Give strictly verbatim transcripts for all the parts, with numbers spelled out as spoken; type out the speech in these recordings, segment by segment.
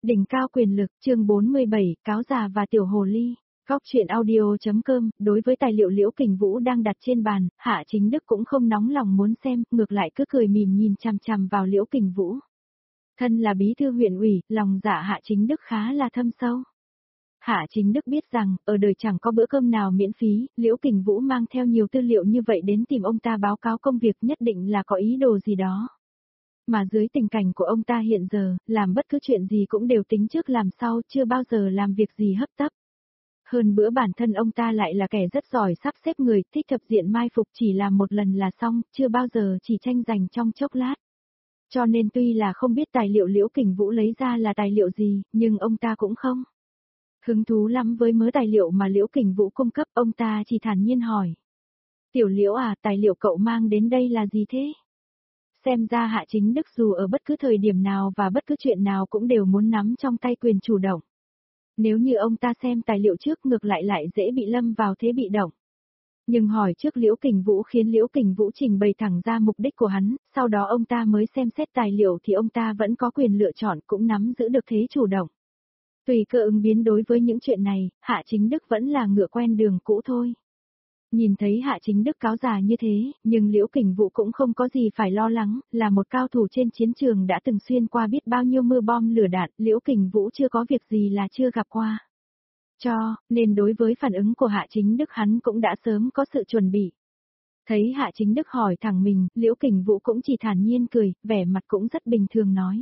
Đỉnh cao quyền lực, chương bốn mươi bảy, cáo già và tiểu hồ ly. Góc chuyện audio.com, đối với tài liệu Liễu Kình Vũ đang đặt trên bàn, Hạ Chính Đức cũng không nóng lòng muốn xem, ngược lại cứ cười mỉm nhìn chằm chằm vào Liễu Kình Vũ. Thân là bí thư huyện ủy, lòng dạ Hạ Chính Đức khá là thâm sâu. Hạ Chính Đức biết rằng, ở đời chẳng có bữa cơm nào miễn phí, Liễu Kình Vũ mang theo nhiều tư liệu như vậy đến tìm ông ta báo cáo công việc nhất định là có ý đồ gì đó. Mà dưới tình cảnh của ông ta hiện giờ, làm bất cứ chuyện gì cũng đều tính trước làm sau, chưa bao giờ làm việc gì hấp tấp. Hơn bữa bản thân ông ta lại là kẻ rất giỏi sắp xếp người, thích thập diện mai phục, chỉ làm một lần là xong, chưa bao giờ chỉ tranh giành trong chốc lát. Cho nên tuy là không biết tài liệu Liễu Kình Vũ lấy ra là tài liệu gì, nhưng ông ta cũng không hứng thú lắm với mớ tài liệu mà Liễu Kình Vũ cung cấp, ông ta chỉ thản nhiên hỏi. Tiểu Liễu à, tài liệu cậu mang đến đây là gì thế? Xem ra Hạ Chính Đức dù ở bất cứ thời điểm nào và bất cứ chuyện nào cũng đều muốn nắm trong tay quyền chủ động. Nếu như ông ta xem tài liệu trước ngược lại lại dễ bị lâm vào thế bị động. Nhưng hỏi trước Liễu Kình Vũ khiến Liễu Kình Vũ trình bày thẳng ra mục đích của hắn, sau đó ông ta mới xem xét tài liệu thì ông ta vẫn có quyền lựa chọn, cũng nắm giữ được thế chủ động. Tùy cơ ứng biến đối với những chuyện này, Hạ Chính Đức vẫn là ngựa quen đường cũ thôi. Nhìn thấy Hạ Chính Đức cáo già như thế, nhưng Liễu Kình Vũ cũng không có gì phải lo lắng, là một cao thủ trên chiến trường đã từng xuyên qua biết bao nhiêu mưa bom lửa đạn, Liễu Kình Vũ chưa có việc gì là chưa gặp qua. Cho, nên đối với phản ứng của Hạ Chính Đức hắn cũng đã sớm có sự chuẩn bị. Thấy Hạ Chính Đức hỏi thẳng mình, Liễu Kình Vũ cũng chỉ thản nhiên cười, vẻ mặt cũng rất bình thường nói.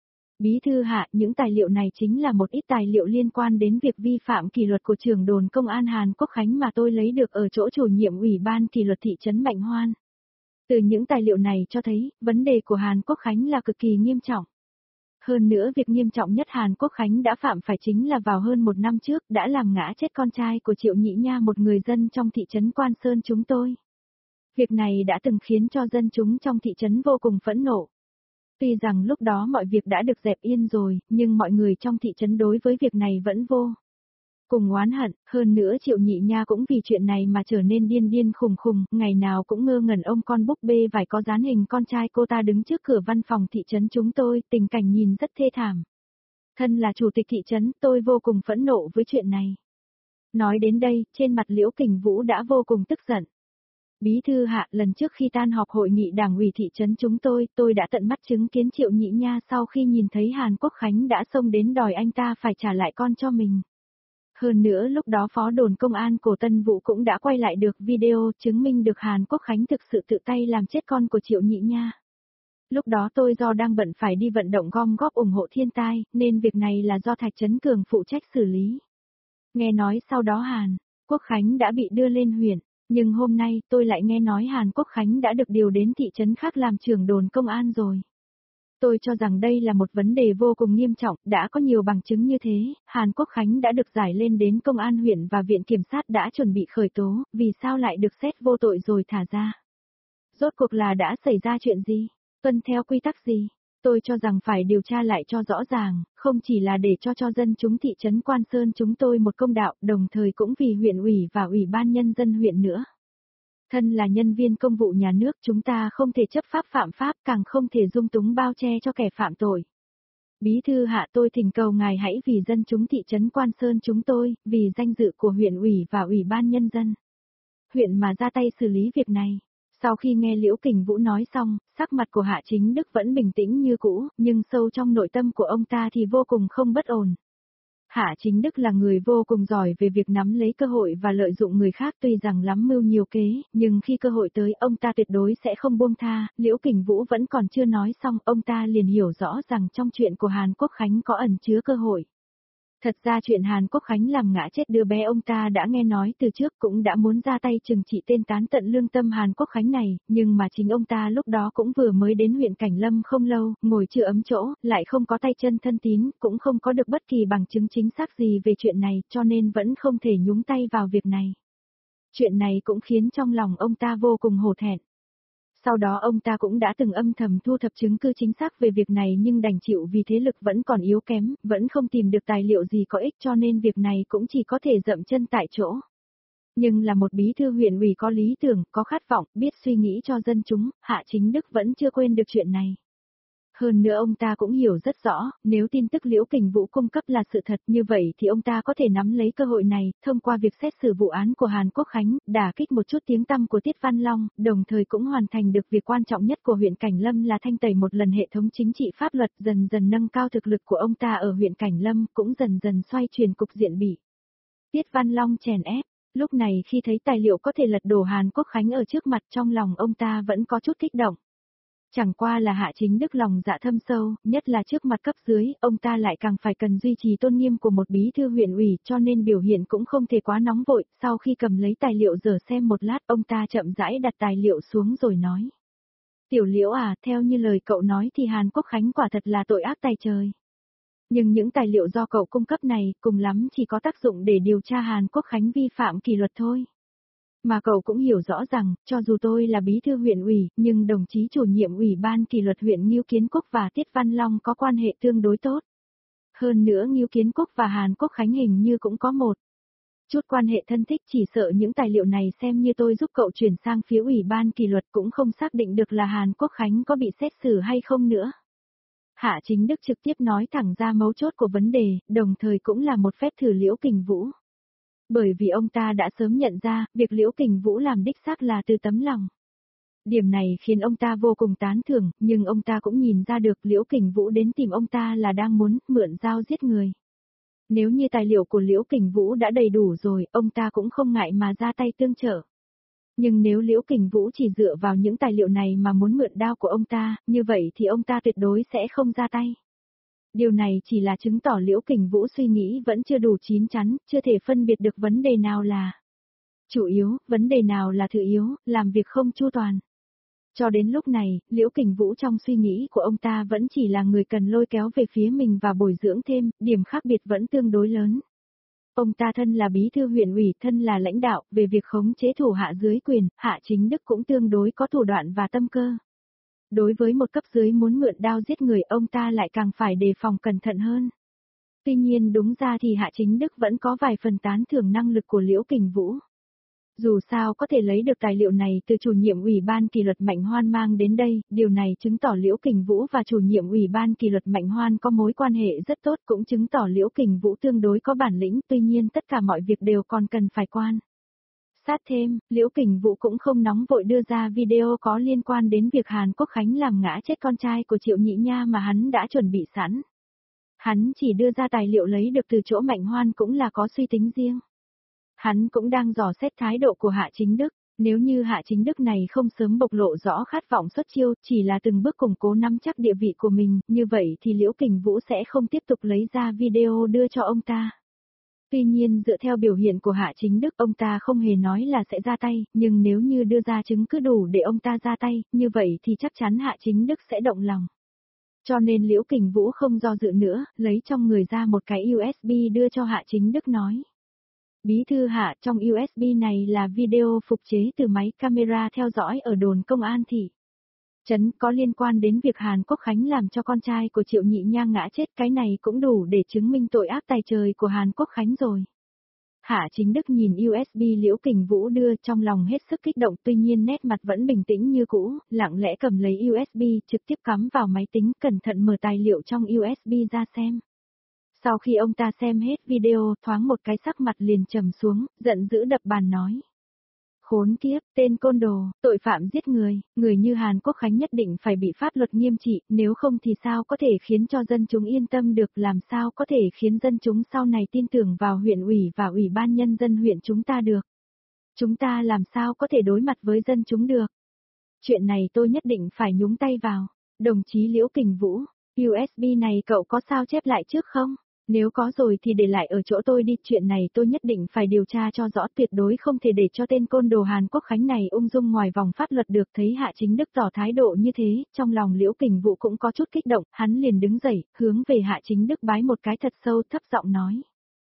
Bí thư Hạ, những tài liệu này chính là một ít tài liệu liên quan đến việc vi phạm kỷ luật của trưởng đồn công an Hàn Quốc Khánh mà tôi lấy được ở chỗ chủ nhiệm ủy ban kỷ luật thị trấn Mạnh Hoan. Từ những tài liệu này cho thấy, vấn đề của Hàn Quốc Khánh là cực kỳ nghiêm trọng. Hơn nữa việc nghiêm trọng nhất Hàn Quốc Khánh đã phạm phải chính là vào hơn một năm trước đã làm ngã chết con trai của Triệu Nhị Nha, một người dân trong thị trấn Quan Sơn chúng tôi. Việc này đã từng khiến cho dân chúng trong thị trấn vô cùng phẫn nộ. Tuy rằng lúc đó mọi việc đã được dẹp yên rồi, nhưng mọi người trong thị trấn đối với việc này vẫn vô cùng oán hận, hơn nữa Triệu Nhị Nha cũng vì chuyện này mà trở nên điên điên khùng khùng, ngày nào cũng ngơ ngẩn ôm con búp bê vải có dán hình con trai cô ta đứng trước cửa văn phòng thị trấn chúng tôi, tình cảnh nhìn rất thê thảm. Thân là chủ tịch thị trấn, tôi vô cùng phẫn nộ với chuyện này. Nói đến đây, trên mặt Liễu Kình Vũ đã vô cùng tức giận. Bí thư Hạ, lần trước khi tan họp hội nghị đảng ủy thị trấn chúng tôi, tôi đã tận mắt chứng kiến Triệu Nhị Nha sau khi nhìn thấy Hàn Quốc Khánh đã xông đến đòi anh ta phải trả lại con cho mình. Hơn nữa lúc đó phó đồn công an của Tân Vũ cũng đã quay lại được video chứng minh được Hàn Quốc Khánh thực sự tự tay làm chết con của Triệu Nhị Nha. Lúc đó tôi do đang bận phải đi vận động gom góp ủng hộ thiên tai, nên việc này là do Thạch Trấn Cường phụ trách xử lý. Nghe nói sau đó Hàn Quốc Khánh đã bị đưa lên huyện. Nhưng hôm nay tôi lại nghe nói Hàn Quốc Khánh đã được điều đến thị trấn khác làm trưởng đồn công an rồi. Tôi cho rằng đây là một vấn đề vô cùng nghiêm trọng, đã có nhiều bằng chứng như thế, Hàn Quốc Khánh đã được giải lên đến công an huyện và viện kiểm sát đã chuẩn bị khởi tố, vì sao lại được xét vô tội rồi thả ra? Rốt cuộc là đã xảy ra chuyện gì? Tuân theo quy tắc gì? Tôi cho rằng phải điều tra lại cho rõ ràng, không chỉ là để cho cho dân chúng thị trấn Quan Sơn chúng tôi một công đạo, đồng thời cũng vì huyện ủy và ủy ban nhân dân huyện nữa. Thân là nhân viên công vụ nhà nước, chúng ta không thể chấp pháp phạm pháp, càng không thể dung túng bao che cho kẻ phạm tội. Bí thư Hạ, tôi thỉnh cầu ngài hãy vì dân chúng thị trấn Quan Sơn chúng tôi, vì danh dự của huyện ủy và ủy ban nhân dân huyện mà ra tay xử lý việc này. Sau khi nghe Liễu Kình Vũ nói xong, sắc mặt của Hạ Chính Đức vẫn bình tĩnh như cũ, nhưng sâu trong nội tâm của ông ta thì vô cùng không bất ổn. Hạ Chính Đức là người vô cùng giỏi về việc nắm lấy cơ hội và lợi dụng người khác, tuy rằng lắm mưu nhiều kế, nhưng khi cơ hội tới ông ta tuyệt đối sẽ không buông tha. Liễu Kình Vũ vẫn còn chưa nói xong, ông ta liền hiểu rõ rằng trong chuyện của Hàn Quốc Khánh có ẩn chứa cơ hội. Thật ra chuyện Hàn Quốc Khánh làm ngã chết đứa bé ông ta đã nghe nói từ trước, cũng đã muốn ra tay trừng trị tên tán tận lương tâm Hàn Quốc Khánh này, nhưng mà chính ông ta lúc đó cũng vừa mới đến huyện Cảnh Lâm không lâu, ngồi chưa ấm chỗ, lại không có tay chân thân tín, cũng không có được bất kỳ bằng chứng chính xác gì về chuyện này, cho nên vẫn không thể nhúng tay vào việc này. Chuyện này cũng khiến trong lòng ông ta vô cùng hổ thẹn. Sau đó ông ta cũng đã từng âm thầm thu thập chứng cứ chính xác về việc này nhưng đành chịu vì thế lực vẫn còn yếu kém, vẫn không tìm được tài liệu gì có ích cho nên việc này cũng chỉ có thể dậm chân tại chỗ. Nhưng là một bí thư huyện ủy có lý tưởng, có khát vọng, biết suy nghĩ cho dân chúng, Hạ Chính Đức vẫn chưa quên được chuyện này. Hơn nữa ông ta cũng hiểu rất rõ, nếu tin tức Liễu Kình Vũ cung cấp là sự thật như vậy thì ông ta có thể nắm lấy cơ hội này, thông qua việc xét xử vụ án của Hàn Quốc Khánh, đả kích một chút tiếng tăm của Tiết Văn Long, đồng thời cũng hoàn thành được việc quan trọng nhất của huyện Cảnh Lâm là thanh tẩy một lần hệ thống chính trị pháp luật, dần dần nâng cao thực lực của ông ta ở huyện Cảnh Lâm, cũng dần dần xoay chuyển cục diện bị Tiết Văn Long chèn ép. Lúc này khi thấy tài liệu có thể lật đổ Hàn Quốc Khánh ở trước mặt, trong lòng ông ta vẫn có chút kích động. Chẳng qua là Hạ Chính Đức lòng dạ thâm sâu, nhất là trước mặt cấp dưới, ông ta lại càng phải cần duy trì tôn nghiêm của một bí thư huyện ủy, cho nên biểu hiện cũng không thể quá nóng vội. Sau khi cầm lấy tài liệu dở xem một lát, ông ta chậm rãi đặt tài liệu xuống rồi nói: Tiểu Liễu à, theo như lời cậu nói thì Hàn Quốc Khánh quả thật là tội ác tày trời. Nhưng những tài liệu do cậu cung cấp này, cùng lắm chỉ có tác dụng để điều tra Hàn Quốc Khánh vi phạm kỷ luật thôi. Mà cậu cũng hiểu rõ rằng, cho dù tôi là bí thư huyện ủy, nhưng đồng chí chủ nhiệm ủy ban kỷ luật huyện Ngưu Kiến Quốc và Tiết Văn Long có quan hệ tương đối tốt. Hơn nữa Ngưu Kiến Quốc và Hàn Quốc Khánh hình như cũng có một chút quan hệ thân thích, chỉ sợ những tài liệu này xem như tôi giúp cậu chuyển sang phía ủy ban kỷ luật cũng không xác định được là Hàn Quốc Khánh có bị xét xử hay không nữa. Hạ Chính Đức trực tiếp nói thẳng ra mấu chốt của vấn đề, đồng thời cũng là một phép thử Liễu Kình Vũ. Bởi vì ông ta đã sớm nhận ra, việc Liễu Kình Vũ làm đích xác là từ tấm lòng. Điểm này khiến ông ta vô cùng tán thưởng, nhưng ông ta cũng nhìn ra được Liễu Kình Vũ đến tìm ông ta là đang muốn mượn dao giết người. Nếu như tài liệu của Liễu Kình Vũ đã đầy đủ rồi, ông ta cũng không ngại mà ra tay tương trợ. Nhưng nếu Liễu Kình Vũ chỉ dựa vào những tài liệu này mà muốn mượn đao của ông ta, như vậy thì ông ta tuyệt đối sẽ không ra tay. Điều này chỉ là chứng tỏ Liễu Kình Vũ suy nghĩ vẫn chưa đủ chín chắn, chưa thể phân biệt được vấn đề nào là chủ yếu, vấn đề nào là thứ yếu, làm việc không chu toàn. Cho đến lúc này, Liễu Kình Vũ trong suy nghĩ của ông ta vẫn chỉ là người cần lôi kéo về phía mình và bồi dưỡng thêm, điểm khác biệt vẫn tương đối lớn. Ông ta thân là bí thư huyện ủy, thân là lãnh đạo, về việc khống chế thủ hạ dưới quyền, Hạ Chính Đức cũng tương đối có thủ đoạn và tâm cơ. Đối với một cấp dưới muốn mượn đao giết người, ông ta lại càng phải đề phòng cẩn thận hơn. Tuy nhiên đúng ra thì Hạ Chính Đức vẫn có vài phần tán thưởng năng lực của Liễu Kình Vũ. Dù sao có thể lấy được tài liệu này từ chủ nhiệm ủy ban kỷ luật Mạnh Hoan mang đến đây, điều này chứng tỏ Liễu Kình Vũ và chủ nhiệm ủy ban kỷ luật Mạnh Hoan có mối quan hệ rất tốt, cũng chứng tỏ Liễu Kình Vũ tương đối có bản lĩnh, tuy nhiên tất cả mọi việc đều còn cần phải quan sát thêm. Liễu Kình Vũ cũng không nóng vội đưa ra video có liên quan đến việc Hàn Quốc Khánh làm ngã chết con trai của Triệu Nhị Nha mà hắn đã chuẩn bị sẵn. Hắn chỉ đưa ra tài liệu lấy được từ chỗ Mạnh Hoan cũng là có suy tính riêng. Hắn cũng đang dò xét thái độ của Hạ Chính Đức, nếu như Hạ Chính Đức này không sớm bộc lộ rõ khát vọng xuất chiêu, chỉ là từng bước củng cố nắm chắc địa vị của mình, như vậy thì Liễu Kình Vũ sẽ không tiếp tục lấy ra video đưa cho ông ta. Tuy nhiên dựa theo biểu hiện của Hạ Chính Đức, ông ta không hề nói là sẽ ra tay, nhưng nếu như đưa ra chứng cứ đủ để ông ta ra tay, như vậy thì chắc chắn Hạ Chính Đức sẽ động lòng. Cho nên Liễu Kình Vũ không do dự nữa, lấy trong người ra một cái u ét bê đưa cho Hạ Chính Đức nói. Bí thư Hạ, trong u ét bê này là video phục chế từ máy camera theo dõi ở đồn công an thị trấn, có liên quan đến việc Hàn Quốc Khánh làm cho con trai của Triệu Nhị Nha ngã chết, cái này cũng đủ để chứng minh tội ác tày trời của Hàn Quốc Khánh rồi. Hạ Chính Đức nhìn u ét bê Liễu Kình Vũ đưa, trong lòng hết sức kích động, tuy nhiên nét mặt vẫn bình tĩnh như cũ, lặng lẽ cầm lấy u ét bê, trực tiếp cắm vào máy tính, cẩn thận mở tài liệu trong u ét bê ra xem. Sau khi ông ta xem hết video, thoáng một cái sắc mặt liền trầm xuống, giận dữ đập bàn nói. Khốn kiếp, tên côn đồ, tội phạm giết người, người như Hàn Quốc Khánh nhất định phải bị pháp luật nghiêm trị, nếu không thì sao có thể khiến cho dân chúng yên tâm được, làm sao có thể khiến dân chúng sau này tin tưởng vào huyện ủy và ủy ban nhân dân huyện chúng ta được. Chúng ta làm sao có thể đối mặt với dân chúng được. Chuyện này tôi nhất định phải nhúng tay vào. Đồng chí Liễu Kình Vũ, u ét bê này cậu có sao chép lại trước không? Nếu có rồi thì để lại ở chỗ tôi đi, chuyện này tôi nhất định phải điều tra cho rõ, tuyệt đối không thể để cho tên côn đồ Hàn Quốc Khánh này ung dung ngoài vòng pháp luật được. Thấy Hạ Chính Đức tỏ thái độ như thế, trong lòng Liễu Kình Vũ cũng có chút kích động, hắn liền đứng dậy, hướng về Hạ Chính Đức bái một cái thật sâu, thấp giọng nói.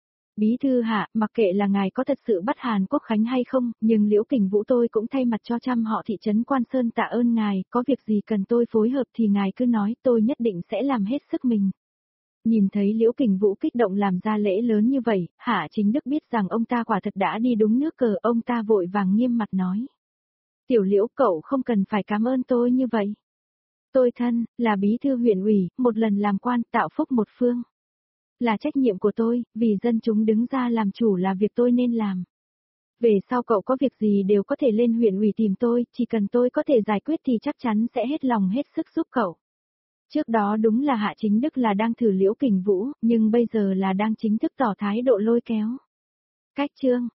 Bí thư Hạ, mặc kệ là ngài có thật sự bắt Hàn Quốc Khánh hay không, nhưng Liễu Kình Vũ tôi cũng thay mặt cho trăm họ thị trấn Quan Sơn tạ ơn ngài, có việc gì cần tôi phối hợp thì ngài cứ nói, tôi nhất định sẽ làm hết sức mình. Nhìn thấy Liễu Kình Vũ kích động làm ra lễ lớn như vậy, Hạ Chính Đức biết rằng ông ta quả thật đã đi đúng nước cờ, ông ta vội vàng nghiêm mặt nói. Tiểu Liễu, cậu không cần phải cảm ơn tôi như vậy. Tôi thân, là bí thư huyện ủy, một lần làm quan tạo phúc một phương. Là trách nhiệm của tôi, vì dân chúng đứng ra làm chủ là việc tôi nên làm. Về sau cậu có việc gì đều có thể lên huyện ủy tìm tôi, chỉ cần tôi có thể giải quyết thì chắc chắn sẽ hết lòng hết sức giúp cậu. Trước đó đúng là Hạ Chính Đức là đang thử Liễu Kình Vũ, nhưng bây giờ là đang chính thức tỏ thái độ lôi kéo. Cách chương